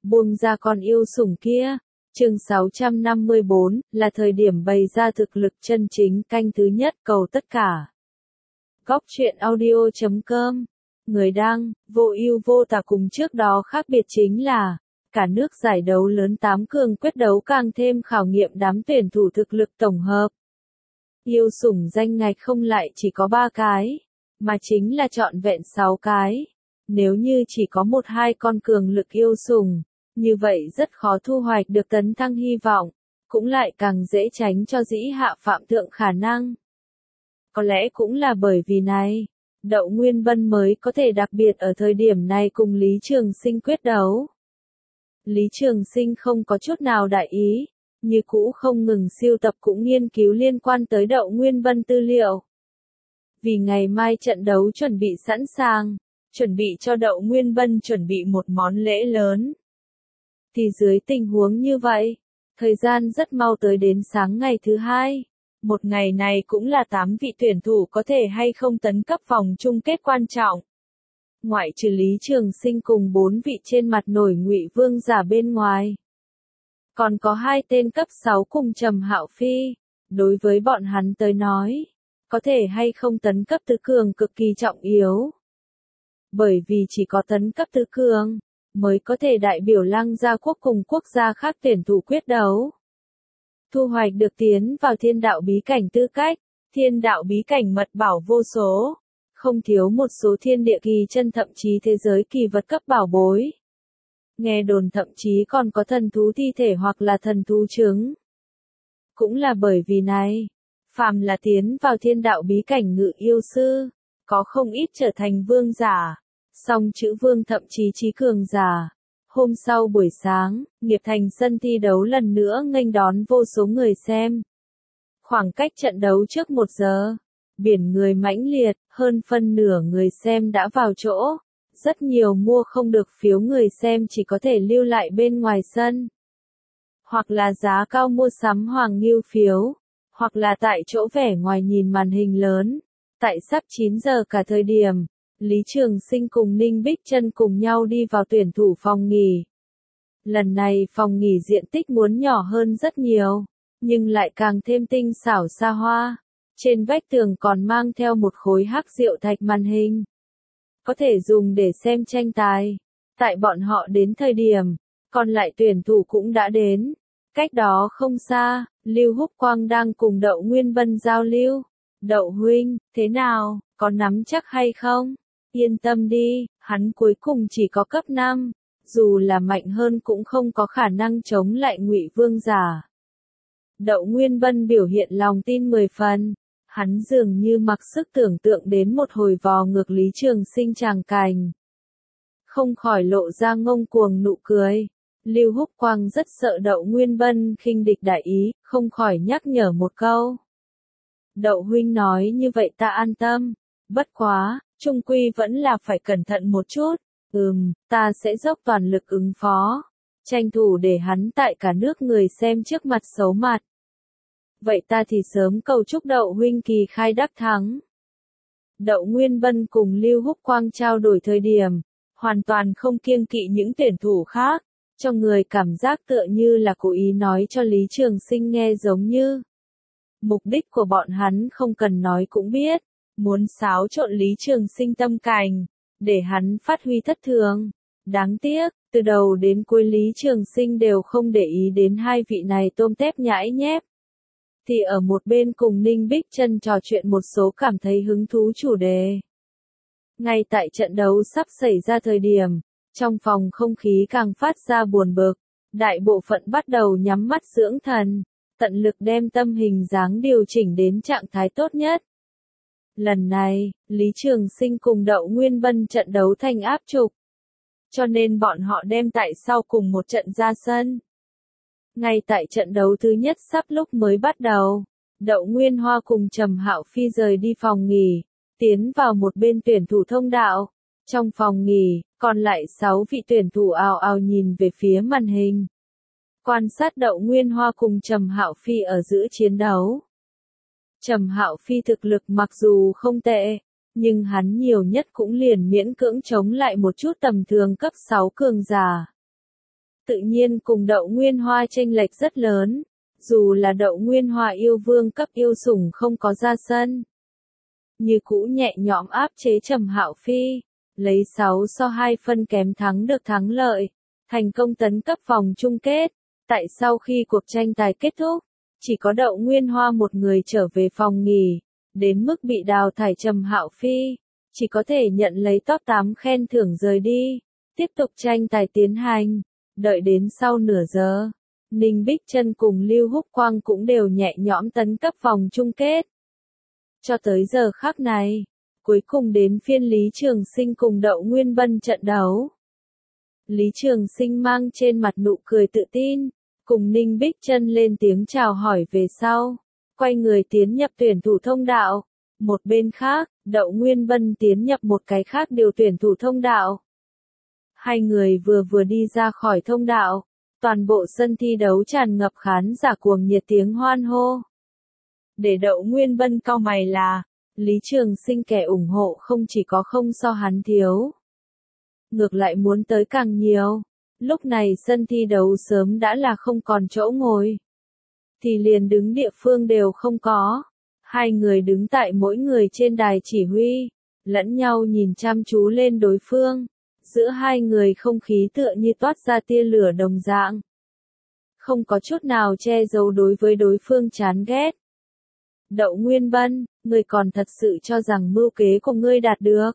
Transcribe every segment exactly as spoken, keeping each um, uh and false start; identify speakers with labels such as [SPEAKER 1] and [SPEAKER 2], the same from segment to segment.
[SPEAKER 1] Buông ra con yêu sủng kia. Chương sáu trăm năm mươi bốn, là thời điểm bày ra thực lực chân chính canh thứ nhất cầu tất cả. Góc truyện audio chấm com. Người đăng, vô ưu vô tà. Cùng trước đó khác biệt chính là, cả nước giải đấu lớn tám cường quyết đấu càng thêm khảo nghiệm đám tuyển thủ thực lực tổng hợp. Yêu sủng danh ngạch không lại chỉ có ba cái, mà chính là trọn vẹn sáu cái. Nếu như chỉ có một hai con cường lực yêu sủng, như vậy rất khó thu hoạch được tấn thăng hy vọng, cũng lại càng dễ tránh cho dĩ hạ phạm thượng khả năng. Có lẽ cũng là bởi vì này, Đậu Nguyên Bân mới có thể đặc biệt ở thời điểm này cùng Lý Trường Sinh quyết đấu. Lý Trường Sinh không có chút nào đại ý, như cũ không ngừng siêu tập cũng nghiên cứu liên quan tới Đậu Nguyên Bân tư liệu. Vì ngày mai trận đấu chuẩn bị sẵn sàng, chuẩn bị cho Đậu Nguyên Bân chuẩn bị một món lễ lớn. Thì dưới tình huống như vậy, thời gian rất mau tới đến sáng ngày thứ hai. Một ngày này cũng là tám vị tuyển thủ có thể hay không tấn cấp vòng chung kết quan trọng. Ngoại trừ Lý Trường Sinh cùng bốn vị trên mặt nổi Ngụy Vương giả bên ngoài, còn có hai tên cấp sáu cùng Trầm Hạo Phi. Đối với bọn hắn tới nói, có thể hay không tấn cấp tứ cường cực kỳ trọng yếu. Bởi vì chỉ có tấn cấp tứ cường, mới có thể đại biểu Lăng Gia quốc cùng quốc gia khác tuyển thủ quyết đấu. Thu hoạch được tiến vào thiên đạo bí cảnh tư cách, thiên đạo bí cảnh mật bảo vô số, không thiếu một số thiên địa kỳ chân thậm chí thế giới kỳ vật cấp bảo bối. Nghe đồn thậm chí còn có thần thú thi thể hoặc là thần thú trứng. Cũng là bởi vì này, phàm là tiến vào thiên đạo bí cảnh ngự yêu sư, có không ít trở thành vương giả, song chữ vương thậm chí chí cường giả. Hôm sau buổi sáng, Nghiệp Thành sân thi đấu lần nữa nghênh đón vô số người xem. Khoảng cách trận đấu trước một giờ, biển người mãnh liệt, hơn phân nửa người xem đã vào chỗ. Rất nhiều mua không được phiếu người xem chỉ có thể lưu lại bên ngoài sân. Hoặc là giá cao mua sắm hoàng ngưu phiếu, hoặc là tại chỗ vẻ ngoài nhìn màn hình lớn. Tại sắp chín giờ cả thời điểm, Lý Trường Sinh cùng Ninh Bích Trân cùng nhau đi vào tuyển thủ phòng nghỉ. Lần này phòng nghỉ diện tích muốn nhỏ hơn rất nhiều, nhưng lại càng thêm tinh xảo xa hoa. Trên vách tường còn mang theo một khối hắc diệu thạch màn hình, có thể dùng để xem tranh tài. Tại bọn họ đến thời điểm, còn lại tuyển thủ cũng đã đến. Cách đó không xa, Lưu Húc Quang đang cùng Đậu Nguyên Bân giao lưu. Đậu huynh, thế nào, có nắm chắc hay không? Yên tâm đi, hắn cuối cùng chỉ có cấp năm, dù là mạnh hơn cũng không có khả năng chống lại Ngụy Vương giả. Đậu Nguyên Bân biểu hiện lòng tin mười phần, hắn dường như mặc sức tưởng tượng đến một hồi vò ngược Lý Trường Sinh tràng cảnh. Không khỏi lộ ra ngông cuồng nụ cười. Lưu Húc Quang rất sợ Đậu Nguyên Bân khinh địch đại ý, không khỏi nhắc nhở một câu. Đậu huynh nói như vậy ta an tâm, bất quá, chung quy vẫn là phải cẩn thận một chút. Ừm, ta sẽ dốc toàn lực ứng phó, tranh thủ để hắn tại cả nước người xem trước mặt xấu mặt. Vậy ta thì sớm cầu chúc Đậu huynh kỳ khai đắc thắng. Đậu Nguyên Bân cùng Lưu Húc Quang trao đổi thời điểm, hoàn toàn không kiêng kỵ những tuyển thủ khác, cho người cảm giác tựa như là cố ý nói cho Lý Trường Sinh nghe giống như. Mục đích của bọn hắn không cần nói cũng biết, muốn xáo trộn Lý Trường Sinh tâm cảnh, để hắn phát huy thất thường. Đáng tiếc, từ đầu đến cuối Lý Trường Sinh đều không để ý đến hai vị này tôm tép nhãi nhép. Thì ở một bên cùng Ninh Bích Trân trò chuyện một số cảm thấy hứng thú chủ đề. Ngay tại trận đấu sắp xảy ra thời điểm, trong phòng không khí càng phát ra buồn bực, đại bộ phận bắt đầu nhắm mắt dưỡng thần, tận lực đem tâm hình dáng điều chỉnh đến trạng thái tốt nhất. Lần này, Lý Trường Sinh cùng Đậu Nguyên Bân trận đấu thành áp trục, cho nên bọn họ đem tại sau cùng một trận ra sân. Ngay tại trận đấu thứ nhất sắp lúc mới bắt đầu, Đậu Nguyên Hoa cùng Trầm Hạo Phi rời đi phòng nghỉ, tiến vào một bên tuyển thủ thông đạo. Trong phòng nghỉ, còn lại sáu vị tuyển thủ ào ào nhìn về phía màn hình, quan sát Đậu Nguyên Hoa cùng Trầm Hạo Phi ở giữa chiến đấu. Trầm Hạo Phi thực lực mặc dù không tệ, nhưng hắn nhiều nhất cũng liền miễn cưỡng chống lại một chút tầm thường cấp sáu cường giả. tự nhiên cùng Đậu Nguyên Hoa chênh lệch rất lớn, dù là Đậu Nguyên Hoa yêu vương cấp yêu sủng không có ra sân. Như cũ nhẹ nhõm áp chế Trầm Hạo Phi, lấy sáu so hai phân kém thắng được thắng lợi, thành công tấn cấp vòng chung kết. Tại sau khi cuộc tranh tài kết thúc, chỉ có Đậu Nguyên Hoa một người trở về phòng nghỉ, đến mức bị đào thải Trầm Hạo Phi, chỉ có thể nhận lấy top tám khen thưởng rời đi, tiếp tục tranh tài tiến hành. Đợi đến sau nửa giờ, Ninh Bích Trân cùng Lưu Húc Quang cũng đều nhẹ nhõm tấn cấp vòng chung kết. Cho tới giờ khắc này, cuối cùng đến phiên Lý Trường Sinh cùng Đậu Nguyên Bân trận đấu. Lý Trường Sinh mang trên mặt nụ cười tự tin, cùng Ninh Bích Trân lên tiếng chào hỏi về sau, quay người tiến nhập tuyển thủ thông đạo. Một bên khác, Đậu Nguyên Bân tiến nhập một cái khác điều tuyển thủ thông đạo. Hai người vừa vừa đi ra khỏi thông đạo, toàn bộ sân thi đấu tràn ngập khán giả cuồng nhiệt tiếng hoan hô. Để Đậu Nguyên Bân cau mày là, Lý Trường Sinh kẻ ủng hộ không chỉ có không so hắn thiếu, ngược lại muốn tới càng nhiều. Lúc này sân thi đấu sớm đã là không còn chỗ ngồi, thì liền đứng địa phương đều không có. Hai người đứng tại mỗi người trên đài chỉ huy, lẫn nhau nhìn chăm chú lên đối phương. Giữa hai người không khí tựa như toát ra tia lửa đồng dạng, không có chút nào che giấu đối với đối phương chán ghét. Đậu Nguyên Bân, ngươi còn thật sự cho rằng mưu kế của ngươi đạt được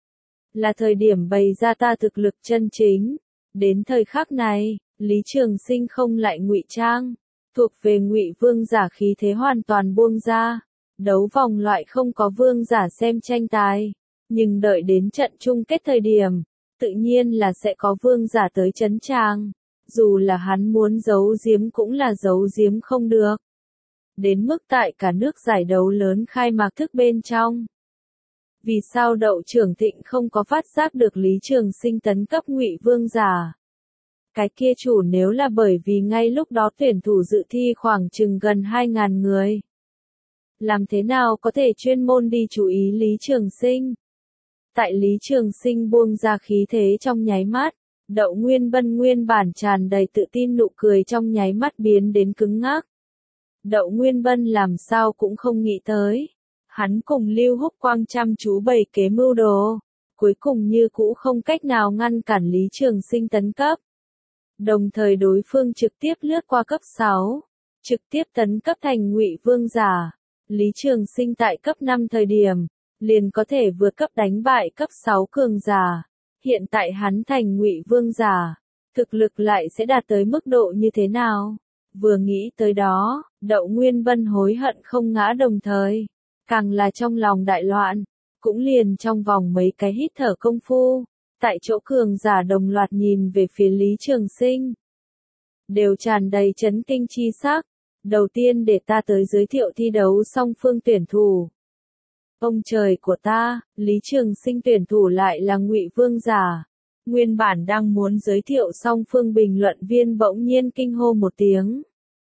[SPEAKER 1] là thời điểm bày ra ta thực lực chân chính. Đến thời khắc này, Lý Trường Sinh không lại ngụy trang, thuộc về ngụy vương giả khí thế hoàn toàn buông ra. Đấu vòng loại không có vương giả xem tranh tài, nhưng đợi đến trận chung kết thời điểm, tự nhiên là sẽ có vương giả tới chấn tràng. Dù là hắn muốn giấu giếm cũng là giấu giếm không được. Đến mức tại cả nước giải đấu lớn khai mạc thức bên trong, vì sao Đậu Trưởng Thịnh không có phát giác được Lý Trường Sinh tấn cấp ngụy vương giả? Cái kia chủ nếu là bởi vì ngay lúc đó tuyển thủ dự thi khoảng chừng gần hai ngàn người, làm thế nào có thể chuyên môn đi chú ý Lý Trường Sinh? Tại Lý Trường Sinh buông ra khí thế trong nháy mắt, Đậu Nguyên Bân nguyên bản tràn đầy tự tin nụ cười trong nháy mắt biến đến cứng ngắc. Đậu Nguyên Bân làm sao cũng không nghĩ tới, hắn cùng Lưu Húc Quang chăm chú bày kế mưu đồ, cuối cùng như cũ không cách nào ngăn cản Lý Trường Sinh tấn cấp. Đồng thời đối phương trực tiếp lướt qua cấp sáu, trực tiếp tấn cấp thành ngụy vương giả. Lý Trường Sinh tại cấp năm thời điểm, liền có thể vượt cấp đánh bại cấp sáu cường giả. Hiện tại hắn thành ngụy vương giả, thực lực lại sẽ đạt tới mức độ như thế nào? Vừa nghĩ tới đó, Đậu Nguyên Bân hối hận không ngã, đồng thời càng là trong lòng đại loạn. Cũng liền trong vòng mấy cái hít thở công phu, tại chỗ cường giả đồng loạt nhìn về phía Lý Trường Sinh, đều tràn đầy chấn kinh chi sắc. Đầu tiên để ta tới giới thiệu thi đấu song phương tuyển thủ. Ông trời của ta, Lý Trường Sinh tuyển thủ lại là ngụy vương giả. Nguyên bản đang muốn giới thiệu song phương bình luận viên bỗng nhiên kinh hô một tiếng.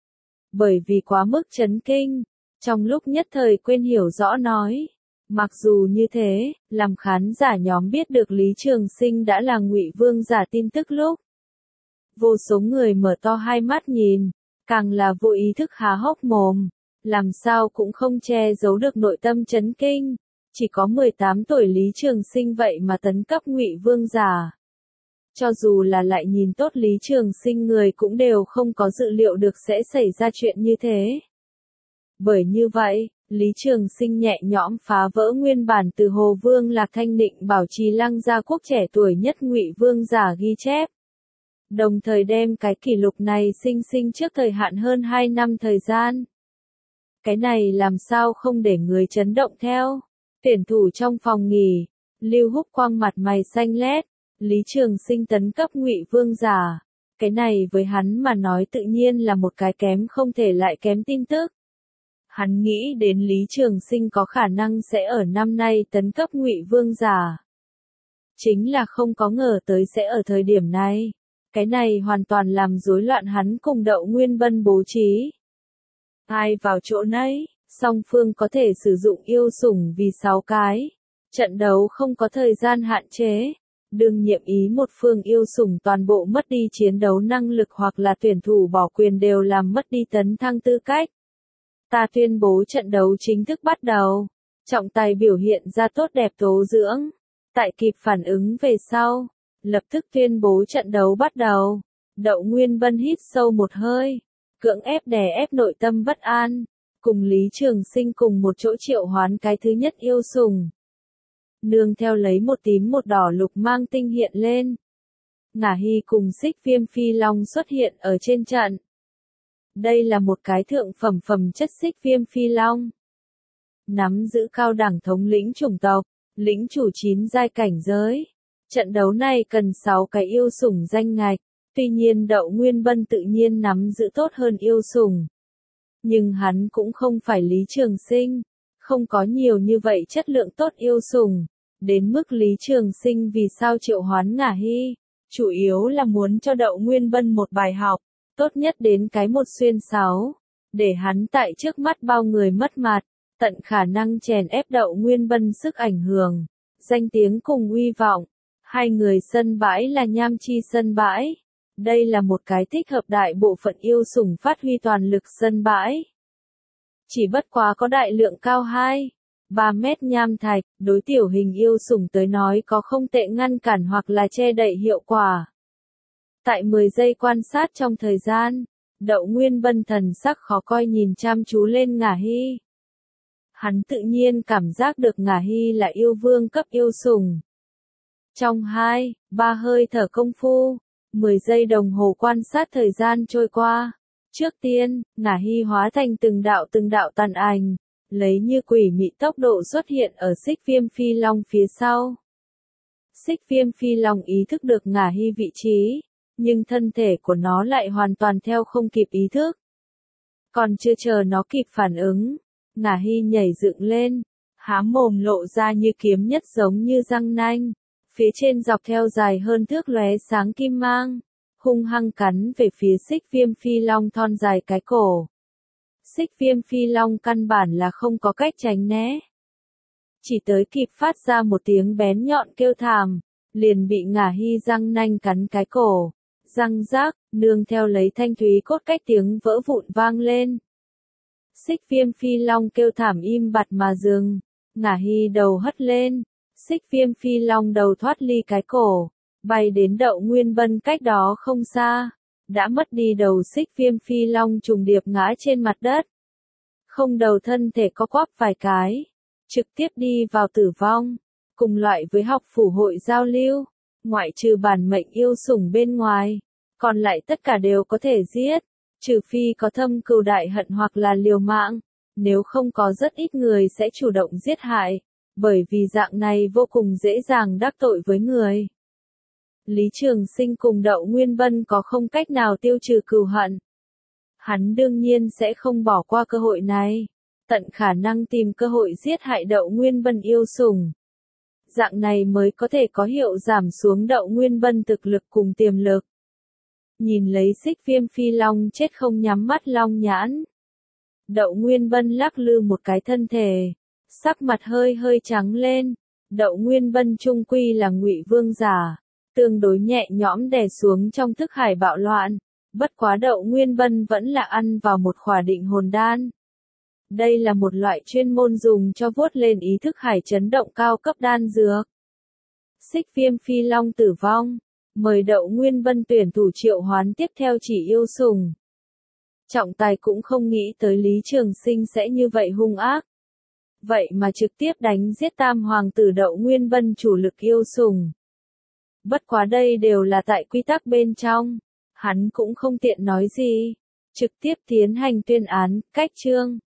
[SPEAKER 1] Bởi vì quá mức chấn kinh, trong lúc nhất thời quên hiểu rõ nói. Mặc dù như thế, làm khán giả nhóm biết được Lý Trường Sinh đã là ngụy vương giả tin tức lúc, vô số người mở to hai mắt nhìn, càng là vô ý thức há hốc mồm, làm sao cũng không che giấu được nội tâm chấn kinh. Chỉ có mười tám tuổi Lý Trường Sinh vậy mà tấn cấp ngụy vương giả. Cho dù là lại nhìn tốt Lý Trường Sinh người cũng đều không có dự liệu được sẽ xảy ra chuyện như thế. Bởi như vậy, Lý Trường Sinh nhẹ nhõm phá vỡ nguyên bản từ Hồ Vương Lạc Thanh Định bảo trì Lăng Gia Quốc trẻ tuổi nhất ngụy vương giả ghi chép. Đồng thời đem cái kỷ lục này sinh sinh trước thời hạn hơn hai năm thời gian. Cái này làm sao không để người chấn động theo. Tuyển thủ trong phòng nghỉ, Lưu Húc Quang mặt mày xanh lét, Lý Trường Sinh tấn cấp ngụy vương giả. Cái này với hắn mà nói tự nhiên là một cái kém không thể lại kém tin tức. Hắn nghĩ đến Lý Trường Sinh có khả năng sẽ ở năm nay tấn cấp ngụy vương giả. Chính là không có ngờ tới sẽ ở thời điểm này. Cái này hoàn toàn làm rối loạn hắn cùng Đậu Nguyên Bân bố trí. Ai vào chỗ nấy, song phương có thể sử dụng yêu sủng vì sáu cái. Trận đấu không có thời gian hạn chế. Đương nhiệm ý một phương yêu sủng toàn bộ mất đi chiến đấu năng lực hoặc là tuyển thủ bỏ quyền đều làm mất đi tấn thăng tư cách. Ta tuyên bố trận đấu chính thức bắt đầu. Trọng tài biểu hiện ra tốt đẹp tố dưỡng. Tại kịp phản ứng về sau, lập tức tuyên bố trận đấu bắt đầu. Đậu Nguyên Bân hít sâu một hơi, cưỡng ép đè ép nội tâm bất an, cùng Lý Trường Sinh cùng một chỗ triệu hoán cái thứ nhất yêu sủng. Nương theo lấy một tím một đỏ lục mang tinh hiện lên. Ngả Hy cùng Xích Viêm Phi Long xuất hiện ở trên trận. Đây là một cái thượng phẩm phẩm chất Xích Viêm Phi Long. Nắm giữ cao đẳng thống lĩnh chủng tộc, lĩnh chủ chín giai cảnh giới. Trận đấu này cần sáu cái yêu sủng danh ngạch, tuy nhiên Đậu Nguyên Bân tự nhiên nắm giữ tốt hơn yêu sủng. Nhưng hắn cũng không phải Lý Trường Sinh, không có nhiều như vậy chất lượng tốt yêu sủng. Đến mức Lý Trường Sinh vì sao triệu hoán Ngả Hy, chủ yếu là muốn cho Đậu Nguyên Bân một bài học, tốt nhất đến cái một xuyên sáu, để hắn tại trước mắt bao người mất mặt, tận khả năng chèn ép Đậu Nguyên Bân sức ảnh hưởng, danh tiếng cùng uy vọng. Hai người sân bãi là Nham Chi sân bãi. Đây là một cái thích hợp đại bộ phận yêu sủng phát huy toàn lực sân bãi. Chỉ bất quá có đại lượng cao hai, ba mét nham thạch, đối tiểu hình yêu sủng tới nói có không tệ ngăn cản hoặc là che đậy hiệu quả. Tại mười giây quan sát trong thời gian, Đậu Nguyên Bân thần sắc khó coi nhìn chăm chú lên Ngả Hy. Hắn tự nhiên cảm giác được Ngả Hy là yêu vương cấp yêu sủng. Trong hai, ba hơi thở công phu, mười giây đồng hồ quan sát thời gian trôi qua. Trước tiên, Ngả Hy hóa thành từng đạo từng đạo tàn ảnh, lấy như quỷ mị tốc độ xuất hiện ở Xích Viêm Phi Long phía sau. Xích Viêm Phi Long ý thức được Ngả Hy vị trí, nhưng thân thể của nó lại hoàn toàn theo không kịp ý thức. Còn chưa chờ nó kịp phản ứng, Ngả Hy nhảy dựng lên, há mồm lộ ra như kiếm nhất giống như răng nanh, phía trên dọc theo dài hơn thước lóe sáng kim mang, hung hăng cắn về phía Xích Viêm Phi Long thon dài cái cổ. Xích Viêm Phi Long căn bản là không có cách tránh né. Chỉ tới kịp phát ra một tiếng bén nhọn kêu thảm, liền bị Ngả Hy răng nanh cắn cái cổ. Răng rác, nương theo lấy thanh thúy cốt cách tiếng vỡ vụn vang lên. Xích Viêm Phi Long kêu thảm im bặt mà dừng, Ngả Hy đầu hất lên, Xích Viêm Phi Long đầu thoát ly cái cổ, bay đến Đậu Nguyên Bân cách đó không xa, đã mất đi đầu Xích Viêm Phi Long trùng điệp ngã trên mặt đất. Không đầu thân thể có quắp vài cái, trực tiếp đi vào tử vong, cùng loại với học phủ hội giao lưu, ngoại trừ bản mệnh yêu sủng bên ngoài, còn lại tất cả đều có thể giết, trừ phi có thâm cừu đại hận hoặc là liều mạng, nếu không có rất ít người sẽ chủ động giết hại, bởi vì dạng này vô cùng dễ dàng đắc tội với người. Lý Trường Sinh cùng Đậu Nguyên Bân có không cách nào tiêu trừ cừu hận. Hắn đương nhiên sẽ không bỏ qua cơ hội này, tận khả năng tìm cơ hội giết hại Đậu Nguyên Bân yêu sủng. Dạng này mới có thể có hiệu giảm xuống Đậu Nguyên Bân thực lực cùng tiềm lực. Nhìn lấy Xích Viêm Phi Long chết không nhắm mắt long nhãn. Đậu Nguyên Bân lắc lư một cái thân thể, sắc mặt hơi hơi trắng lên. Đậu Nguyên Bân trung quy là Ngụy Vương giả, tương đối nhẹ nhõm đè xuống trong thức hải bạo loạn. Bất quá Đậu Nguyên Bân vẫn là ăn vào một khỏa định hồn đan. Đây là một loại chuyên môn dùng cho vuốt lên ý thức hải chấn động cao cấp đan dược. Xích Viêm Phi Long tử vong, mời Đậu Nguyên Bân tuyển thủ triệu hoán tiếp theo chỉ yêu sủng. Trọng tài cũng không nghĩ tới Lý Trường Sinh sẽ như vậy hung ác. Vậy mà trực tiếp đánh giết tam hoàng tử Đậu Nguyên Bân chủ lực yêu sủng. Bất quá đây đều là tại quy tắc bên trong, hắn cũng không tiện nói gì, trực tiếp tiến hành tuyên án, cách chương.